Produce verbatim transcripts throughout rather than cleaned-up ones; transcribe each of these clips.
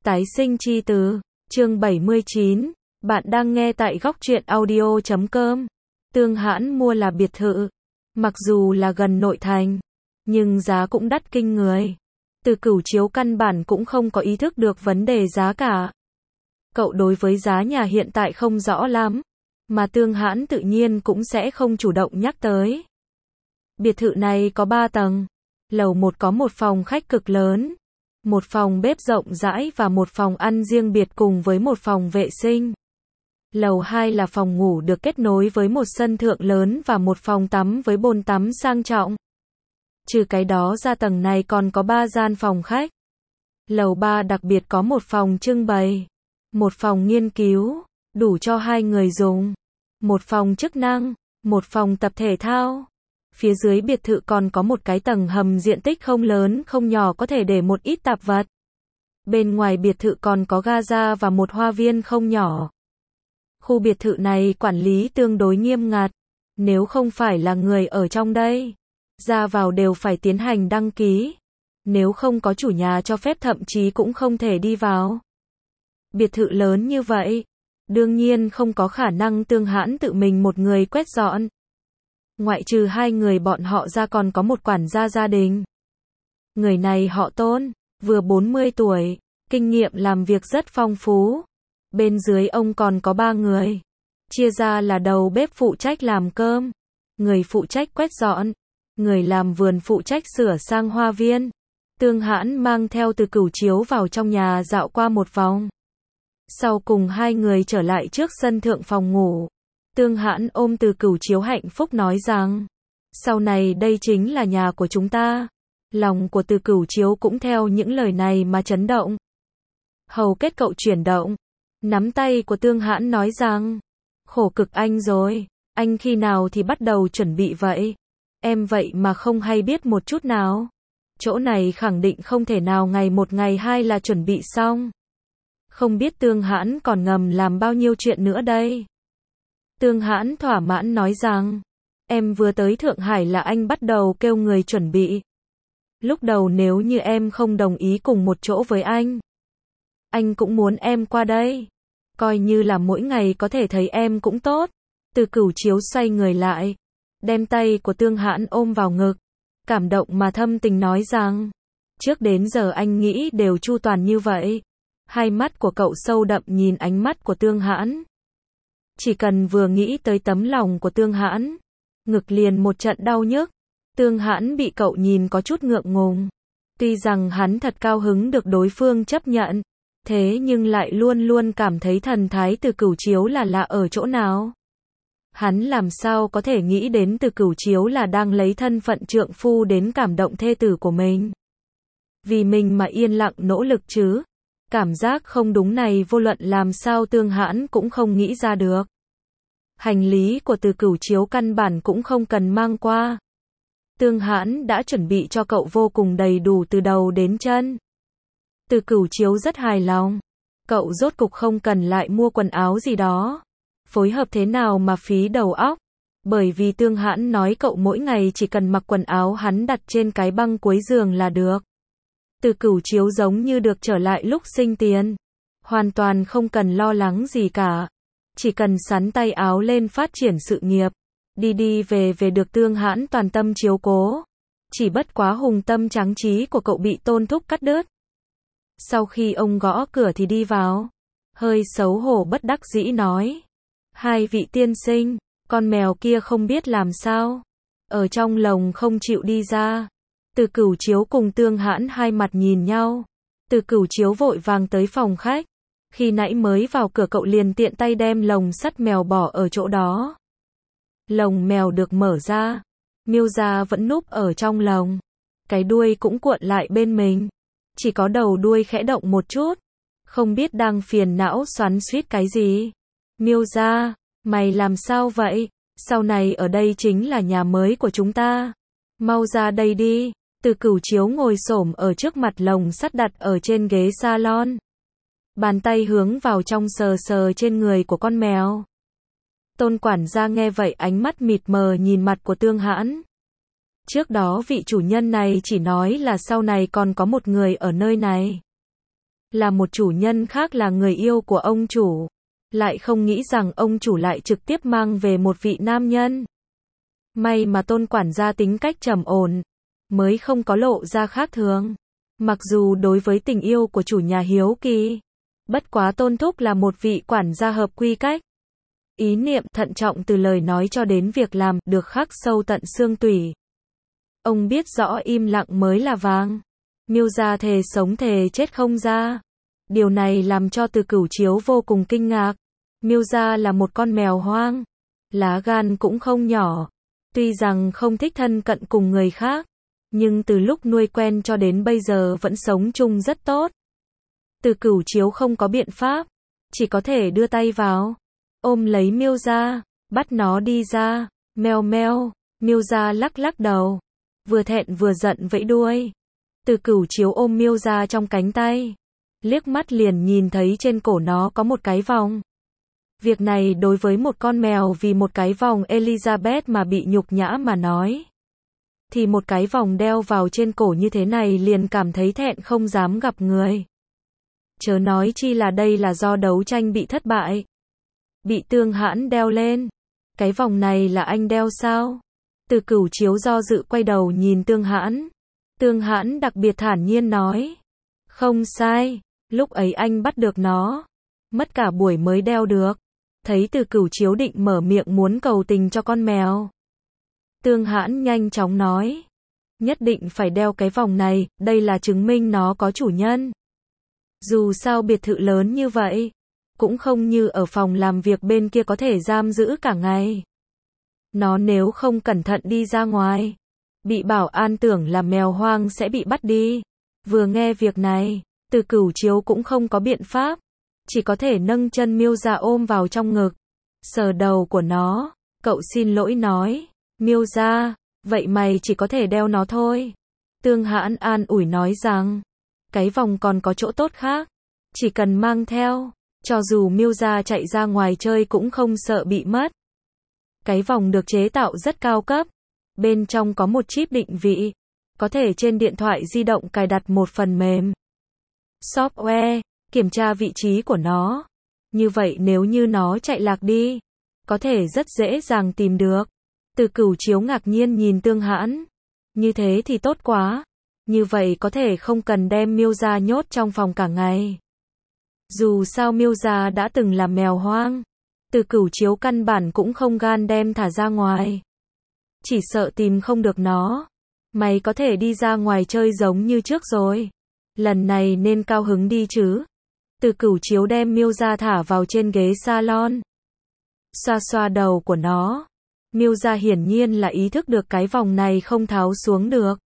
Tái sinh chi từ, chương bảy mươi chín, bạn đang nghe tại góc truyện audio chấm com. Tương Hãn mua là biệt thự, mặc dù là gần nội thành, nhưng giá cũng đắt kinh người. Từ Cửu Chiếu căn bản cũng không có ý thức được vấn đề giá cả. Cậu đối với giá nhà hiện tại không rõ lắm, mà Tương Hãn tự nhiên cũng sẽ không chủ động nhắc tới. Biệt thự này có ba tầng, lầu một có một phòng khách cực lớn, một phòng bếp rộng rãi và một phòng ăn riêng biệt cùng với một phòng vệ sinh. Lầu hai là phòng ngủ được kết nối với một sân thượng lớn và một phòng tắm với bồn tắm sang trọng. Trừ cái đó ra tầng này còn có ba gian phòng khách. Lầu ba đặc biệt có một phòng trưng bày, một phòng nghiên cứu, đủ cho hai người dùng, một phòng chức năng, một phòng tập thể thao. Phía dưới biệt thự còn có một cái tầng hầm diện tích không lớn không nhỏ có thể để một ít tạp vật. Bên ngoài biệt thự còn có gaza và một hoa viên không nhỏ. Khu biệt thự này quản lý tương đối nghiêm ngặt. Nếu không phải là người ở trong đây, ra vào đều phải tiến hành đăng ký. Nếu không có chủ nhà cho phép thậm chí cũng không thể đi vào. Biệt thự lớn như vậy, đương nhiên không có khả năng Tương Hãn tự mình một người quét dọn. Ngoại trừ hai người bọn họ ra còn có một quản gia gia đình. Người này họ Tôn, vừa bốn mươi tuổi, kinh nghiệm làm việc rất phong phú. Bên dưới ông còn có ba người. Chia ra là đầu bếp phụ trách làm cơm, người phụ trách quét dọn, người làm vườn phụ trách sửa sang hoa viên. Tương Hãn mang theo Từ Cửu Chiếu vào trong nhà dạo qua một vòng. Sau cùng hai người trở lại trước sân thượng phòng ngủ. Tương Hãn ôm Từ Cửu Chiếu hạnh phúc nói rằng, sau này đây chính là nhà của chúng ta. Lòng của Từ Cửu Chiếu cũng theo những lời này mà chấn động. Hầu kết cậu chuyển động, nắm tay của Tương Hãn nói rằng, khổ cực anh rồi, anh khi nào thì bắt đầu chuẩn bị vậy? Em vậy mà không hay biết một chút nào. Chỗ này khẳng định không thể nào ngày một ngày hai là chuẩn bị xong. Không biết Tương Hãn còn ngầm làm bao nhiêu chuyện nữa đây. Tương Hãn thỏa mãn nói rằng, em vừa tới Thượng Hải là anh bắt đầu kêu người chuẩn bị. Lúc đầu nếu như em không đồng ý cùng một chỗ với anh, anh cũng muốn em qua đây. Coi như là mỗi ngày có thể thấy em cũng tốt. Từ Cửu Chiếu xoay người lại, đem tay của Tương Hãn ôm vào ngực, cảm động mà thâm tình nói rằng, trước đến giờ anh nghĩ đều chu toàn như vậy. Hai mắt của cậu sâu đậm nhìn ánh mắt của Tương Hãn. Chỉ cần vừa nghĩ tới tấm lòng của Tương Hãn, ngực liền một trận đau nhức. Tương Hãn bị cậu nhìn có chút ngượng ngùng. Tuy rằng hắn thật cao hứng được đối phương chấp nhận, thế nhưng lại luôn luôn cảm thấy thần thái Từ Cửu Chiếu là lạ ở chỗ nào. Hắn làm sao có thể nghĩ đến Từ Cửu Chiếu là đang lấy thân phận trượng phu đến cảm động thê tử của mình. Vì mình mà yên lặng nỗ lực chứ. Cảm giác không đúng này vô luận làm sao Tương Hãn cũng không nghĩ ra được. Hành lý của Từ Cửu Chiếu căn bản cũng không cần mang qua. Tương Hãn đã chuẩn bị cho cậu vô cùng đầy đủ từ đầu đến chân. Từ Cửu Chiếu rất hài lòng. Cậu rốt cục không cần lại mua quần áo gì đó. Phối hợp thế nào mà phí đầu óc. Bởi vì Tương Hãn nói cậu mỗi ngày chỉ cần mặc quần áo hắn đặt trên cái băng cuối giường là được. Từ Cửu Chiếu giống như được trở lại lúc sinh tiền. Hoàn toàn không cần lo lắng gì cả. Chỉ cần sắn tay áo lên phát triển sự nghiệp. Đi đi về về được Tương Hãn toàn tâm chiếu cố. Chỉ bất quá hùng tâm tráng trí của cậu bị Tôn thúc cắt đứt. Sau khi ông gõ cửa thì đi vào. Hơi xấu hổ bất đắc dĩ nói. Hai vị tiên sinh, con mèo kia không biết làm sao. Ở trong lồng không chịu đi ra. Từ Cửu Chiếu cùng Tương Hãn hai mặt nhìn nhau. Từ Cửu Chiếu vội vàng tới phòng khách. Khi nãy mới vào cửa cậu liền tiện tay đem lồng sắt mèo bỏ ở chỗ đó. Lồng mèo được mở ra. Miêu Gia vẫn núp ở trong lồng. Cái đuôi cũng cuộn lại bên mình. Chỉ có đầu đuôi khẽ động một chút. Không biết đang phiền não xoắn xuýt cái gì. Miêu Gia, mày làm sao vậy? Sau này ở đây chính là nhà mới của chúng ta. Mau ra đây đi. Từ Cửu Chiếu ngồi xổm ở trước mặt lồng sắt đặt ở trên ghế salon. Bàn tay hướng vào trong sờ sờ trên người của con mèo. Tôn quản gia nghe vậy ánh mắt mịt mờ nhìn mặt của Tương Hãn. Trước đó vị chủ nhân này chỉ nói là sau này còn có một người ở nơi này. là một chủ nhân khác là người yêu của ông chủ. Lại không nghĩ rằng ông chủ lại trực tiếp mang về một vị nam nhân. May mà Tôn quản gia tính cách trầm ổn, mới không có lộ ra khác thường. Mặc dù đối với tình yêu của chủ nhà hiếu kỳ, bất quá Tôn thúc là một vị quản gia hợp quy cách. Ý niệm thận trọng từ lời nói cho đến việc làm được khắc sâu tận xương tủy. Ông biết rõ im lặng mới là vàng. Miêu gia thề sống thề chết không ra. Điều này làm cho Từ Cửu Chiếu vô cùng kinh ngạc. Miêu gia là một con mèo hoang, lá gan cũng không nhỏ. Tuy rằng không thích thân cận cùng người khác, nhưng từ lúc nuôi quen cho đến bây giờ vẫn sống chung rất tốt. Từ Cửu Chiếu không có biện pháp, chỉ có thể đưa tay vào, ôm lấy Miêu gia, bắt nó đi ra. Meo meo, Miêu gia lắc lắc đầu, vừa thẹn vừa giận vẫy đuôi. Từ Cửu Chiếu ôm Miêu gia trong cánh tay, liếc mắt liền nhìn thấy trên cổ nó có một cái vòng. Việc này đối với một con mèo vì một cái vòng Elizabeth mà bị nhục nhã mà nói, thì một cái vòng đeo vào trên cổ như thế này liền cảm thấy thẹn không dám gặp người. Chớ nói chi là đây là do đấu tranh bị thất bại. Bị Tương Hãn đeo lên. Cái vòng này là anh đeo sao? Từ Cửu Chiếu do dự quay đầu nhìn Tương Hãn. Tương Hãn đặc biệt thản nhiên nói. Không sai, lúc ấy anh bắt được nó. Mất cả buổi mới đeo được. Thấy Từ Cửu Chiếu định mở miệng muốn cầu tình cho con mèo. Tương Hãn nhanh chóng nói. Nhất định phải đeo cái vòng này, đây là chứng minh nó có chủ nhân. Dù sao biệt thự lớn như vậy, cũng không như ở phòng làm việc bên kia có thể giam giữ cả ngày. Nó nếu không cẩn thận đi ra ngoài, bị bảo an tưởng là mèo hoang sẽ bị bắt đi. Vừa nghe việc này, Từ Cửu Chiếu cũng không có biện pháp, chỉ có thể nâng chân Miêu gia ôm vào trong ngực, sờ đầu của nó. Cậu xin lỗi nói. Miêu gia, vậy mày chỉ có thể đeo nó thôi. Tương Hãn an ủi nói rằng, cái vòng còn có chỗ tốt khác, chỉ cần mang theo, cho dù Miêu gia chạy ra ngoài chơi cũng không sợ bị mất. Cái vòng được chế tạo rất cao cấp, bên trong có một chip định vị, có thể trên điện thoại di động cài đặt một phần mềm software, kiểm tra vị trí của nó. Như vậy nếu như nó chạy lạc đi, có thể rất dễ dàng tìm được. Từ Cửu Chiếu ngạc nhiên nhìn Tương Hãn. Như thế thì tốt quá. Như vậy có thể không cần đem Miêu gia nhốt trong phòng cả ngày. Dù sao Miêu gia đã từng là mèo hoang. Từ Cửu Chiếu căn bản cũng không gan đem thả ra ngoài. Chỉ sợ tìm không được nó. Mày có thể đi ra ngoài chơi giống như trước rồi. Lần này nên cao hứng đi chứ. Từ Cửu Chiếu đem Miêu gia thả vào trên ghế salon. Xoa xoa đầu của nó. Miêu gia hiển nhiên là ý thức được cái vòng này không tháo xuống được.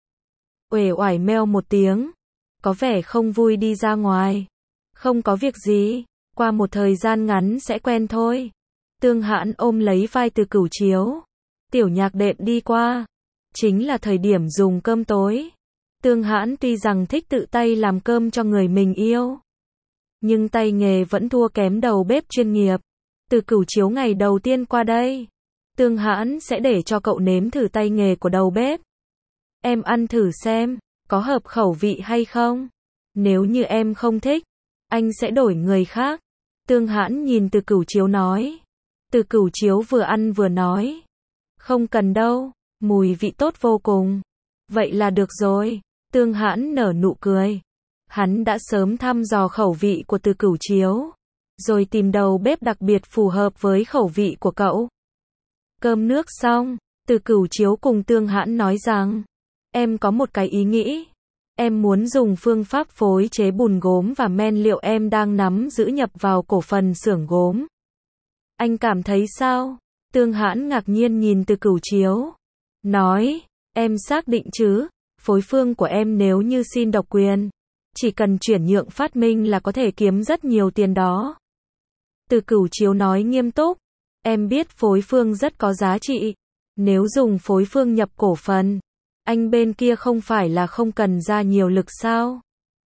Uể oải meo một tiếng. Có vẻ không vui đi ra ngoài. Không có việc gì. Qua một thời gian ngắn sẽ quen thôi. Tương Hãn ôm lấy vai Từ Cửu Chiếu. Tiểu Nhạc đệm đi qua. Chính là thời điểm dùng cơm tối. Tương Hãn tuy rằng thích tự tay làm cơm cho người mình yêu, nhưng tay nghề vẫn thua kém đầu bếp chuyên nghiệp. Từ Cửu Chiếu ngày đầu tiên qua đây, Tương Hãn sẽ để cho cậu nếm thử tay nghề của đầu bếp. Em ăn thử xem, có hợp khẩu vị hay không? Nếu như em không thích, anh sẽ đổi người khác. Tương Hãn nhìn Từ Cửu Chiếu nói. Từ Cửu Chiếu vừa ăn vừa nói. Không cần đâu, mùi vị tốt vô cùng. Vậy là được rồi. Tương Hãn nở nụ cười. Hắn đã sớm thăm dò khẩu vị của Từ Cửu Chiếu, rồi tìm đầu bếp đặc biệt phù hợp với khẩu vị của cậu. Cơm nước xong, Từ Cửu Chiếu cùng Tương Hãn nói rằng, em có một cái ý nghĩ. Em muốn dùng phương pháp phối chế bùn gốm và men liệu em đang nắm giữ nhập vào cổ phần xưởng gốm. Anh cảm thấy sao? Tương Hãn ngạc nhiên nhìn Từ Cửu Chiếu. Nói, em xác định chứ? Phối phương của em nếu như xin độc quyền, chỉ cần chuyển nhượng phát minh là có thể kiếm rất nhiều tiền đó. Từ Cửu Chiếu nói nghiêm túc. Em biết phối phương rất có giá trị. Nếu dùng phối phương nhập cổ phần, anh bên kia không phải là không cần ra nhiều lực sao?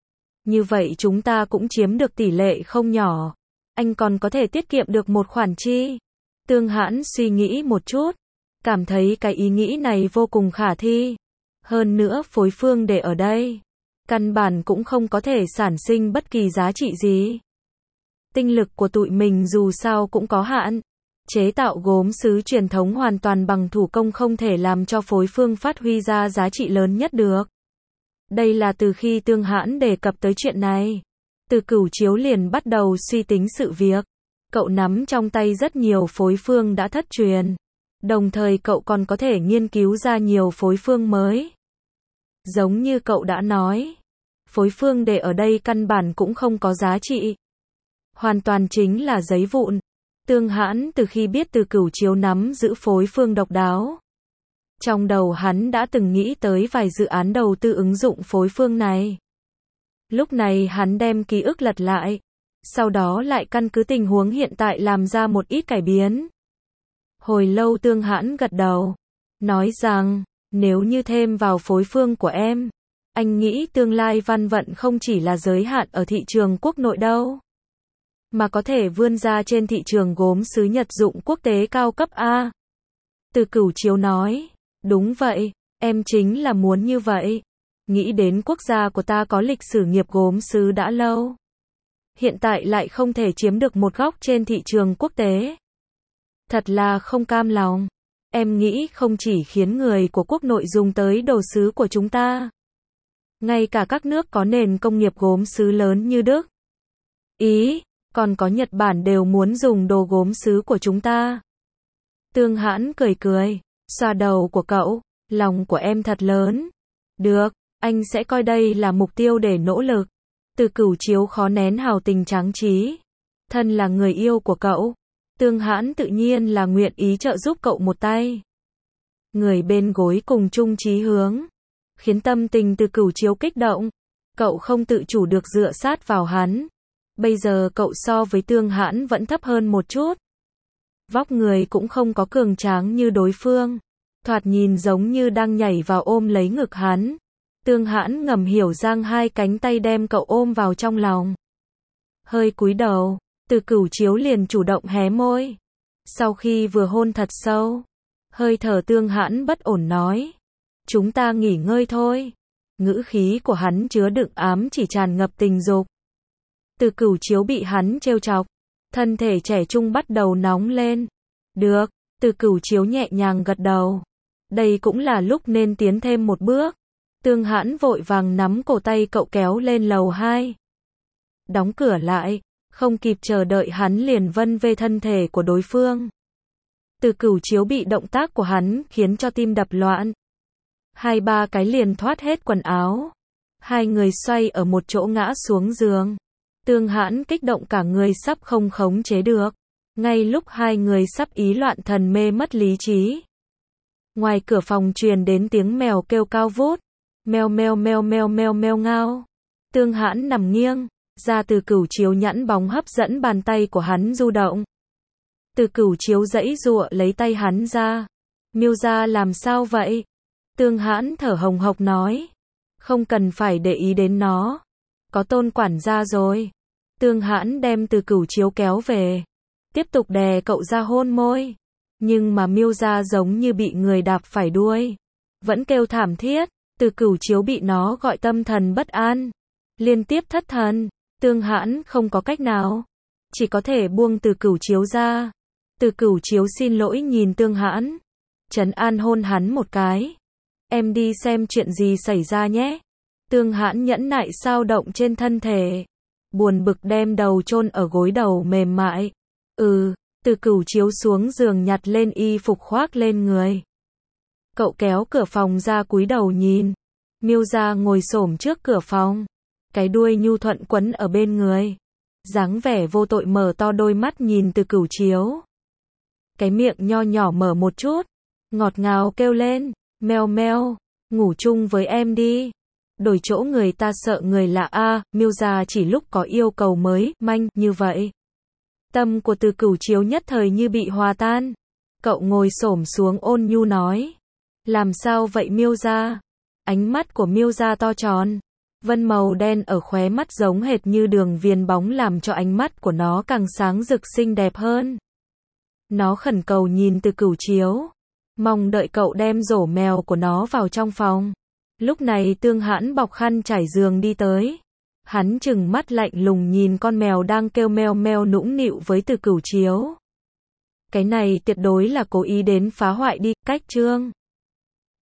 Như vậy chúng ta cũng chiếm được tỷ lệ không nhỏ. Anh còn có thể tiết kiệm được một khoản chi. Tương Hãn suy nghĩ một chút, cảm thấy cái ý nghĩ này vô cùng khả thi. Hơn nữa phối phương để ở đây, căn bản cũng không có thể sản sinh bất kỳ giá trị gì. Tinh lực của tụi mình dù sao cũng có hạn. Chế tạo gốm sứ truyền thống hoàn toàn bằng thủ công không thể làm cho phối phương phát huy ra giá trị lớn nhất được. Đây là từ khi Tương Hãn đề cập tới chuyện này. Từ Cửu Chiếu liền bắt đầu suy tính sự việc. Cậu nắm trong tay rất nhiều phối phương đã thất truyền. Đồng thời cậu còn có thể nghiên cứu ra nhiều phối phương mới. Giống như cậu đã nói, phối phương để ở đây căn bản cũng không có giá trị. Hoàn toàn chính là giấy vụn. Tương Hãn từ khi biết Từ Cửu Chiếu nắm giữ phối phương độc đáo. Trong đầu hắn đã từng nghĩ tới vài dự án đầu tư ứng dụng phối phương này. Lúc này hắn đem ký ức lật lại. Sau đó lại căn cứ tình huống hiện tại làm ra một ít cải biến. Hồi lâu Tương Hãn gật đầu. Nói rằng, nếu như thêm vào phối phương của em, anh nghĩ tương lai văn vận không chỉ là giới hạn ở thị trường quốc nội đâu. Mà có thể vươn ra trên thị trường gốm sứ Nhật dụng quốc tế cao cấp A. Từ Cửu Chiếu nói, đúng vậy, em chính là muốn như vậy. Nghĩ đến quốc gia của ta có lịch sử nghiệp gốm sứ đã lâu. Hiện tại lại không thể chiếm được một góc trên thị trường quốc tế. Thật là không cam lòng. Em nghĩ không chỉ khiến người của quốc nội dùng tới đồ sứ của chúng ta. Ngay cả các nước có nền công nghiệp gốm sứ lớn như Đức, Ý, còn có Nhật Bản đều muốn dùng đồ gốm sứ của chúng ta. Tương Hãn cười cười, xoa đầu của cậu, lòng của em thật lớn. Được, anh sẽ coi đây là mục tiêu để nỗ lực. Từ Cửu Chiếu khó nén hào tình tráng trí. Thân là người yêu của cậu, Tương Hãn tự nhiên là nguyện ý trợ giúp cậu một tay. Người bên gối cùng chung chí hướng, khiến tâm tình Từ Cửu Chiếu kích động. Cậu không tự chủ được dựa sát vào hắn. Bây giờ cậu so với Tương Hãn vẫn thấp hơn một chút. Vóc người cũng không có cường tráng như đối phương. Thoạt nhìn giống như đang nhảy vào ôm lấy ngực hắn. Tương Hãn ngầm hiểu giang hai cánh tay đem cậu ôm vào trong lòng. Hơi cúi đầu, Từ Cửu Chiếu liền chủ động hé môi. Sau khi vừa hôn thật sâu, hơi thở Tương Hãn bất ổn nói. Chúng ta nghỉ ngơi thôi. Ngữ khí của hắn chứa đựng ám chỉ tràn ngập tình dục. Từ Cửu Chiếu bị hắn trêu chọc. Thân thể trẻ trung bắt đầu nóng lên. Được, Từ Cửu Chiếu nhẹ nhàng gật đầu. Đây cũng là lúc nên tiến thêm một bước. Tương Hãn vội vàng nắm cổ tay cậu kéo lên lầu hai. Đóng cửa lại, không kịp chờ đợi hắn liền vân về thân thể của đối phương. Từ Cửu Chiếu bị động tác của hắn khiến cho tim đập loạn. Hai ba cái liền thoát hết quần áo. Hai người xoay ở một chỗ ngã xuống giường. Tương Hãn kích động cả người sắp không khống chế được. Ngay lúc hai người sắp ý loạn thần mê mất lý trí. Ngoài cửa phòng truyền đến tiếng mèo kêu cao vút. Meo meo meo meo meo meo ngao. Tương Hãn nằm nghiêng, ra Từ Cửu Chiếu nhẵn bóng hấp dẫn bàn tay của hắn du động. Từ Cửu Chiếu giãy giụa lấy tay hắn ra. Miêu gia làm sao vậy? Tương Hãn thở hồng hộc nói. Không cần phải để ý đến nó. Có Tôn quản gia rồi. Tương Hãn đem Từ Cửu Chiếu kéo về. Tiếp tục đè cậu ra hôn môi. Nhưng mà Miêu gia giống như bị người đạp phải đuôi. Vẫn kêu thảm thiết. Từ Cửu Chiếu bị nó gọi tâm thần bất an. Liên tiếp thất thần. Tương Hãn không có cách nào. Chỉ có thể buông Từ Cửu Chiếu ra. Từ Cửu Chiếu xin lỗi nhìn Tương Hãn. Trấn an hôn hắn một cái. Em đi xem chuyện gì xảy ra nhé. Tương Hãn nhẫn nại sao động trên thân thể. Buồn bực đem đầu chôn ở gối đầu mềm mại. Ừ, Từ Cửu Chiếu xuống giường nhặt lên y phục khoác lên người. Cậu kéo cửa phòng ra cúi đầu nhìn. Miêu gia ngồi xổm trước cửa phòng. Cái đuôi nhu thuận quấn ở bên người. Dáng vẻ vô tội mở to đôi mắt nhìn Từ Cửu Chiếu. Cái miệng nho nhỏ mở một chút. Ngọt ngào kêu lên. Meo meo, ngủ chung với em đi. Đổi chỗ người ta sợ người lạ a. À, Miêu gia chỉ lúc có yêu cầu mới, manh, như vậy. Tâm của Từ Cửu Chiếu nhất thời như bị hòa tan. Cậu ngồi xổm xuống ôn nhu nói. Làm sao vậy Miêu gia? Ánh mắt của Miêu gia to tròn. Vân màu đen ở khóe mắt giống hệt như đường viền bóng làm cho ánh mắt của nó càng sáng rực xinh đẹp hơn. Nó khẩn cầu nhìn Từ Cửu Chiếu. Mong đợi cậu đem rổ mèo của nó vào trong phòng. Lúc này Tương Hãn bọc khăn trải giường đi tới. Hắn trừng mắt lạnh lùng nhìn con mèo đang kêu meo meo nũng nịu với Từ Cửu Chiếu. Cái này tuyệt đối là cố ý đến phá hoại đi, cách Trương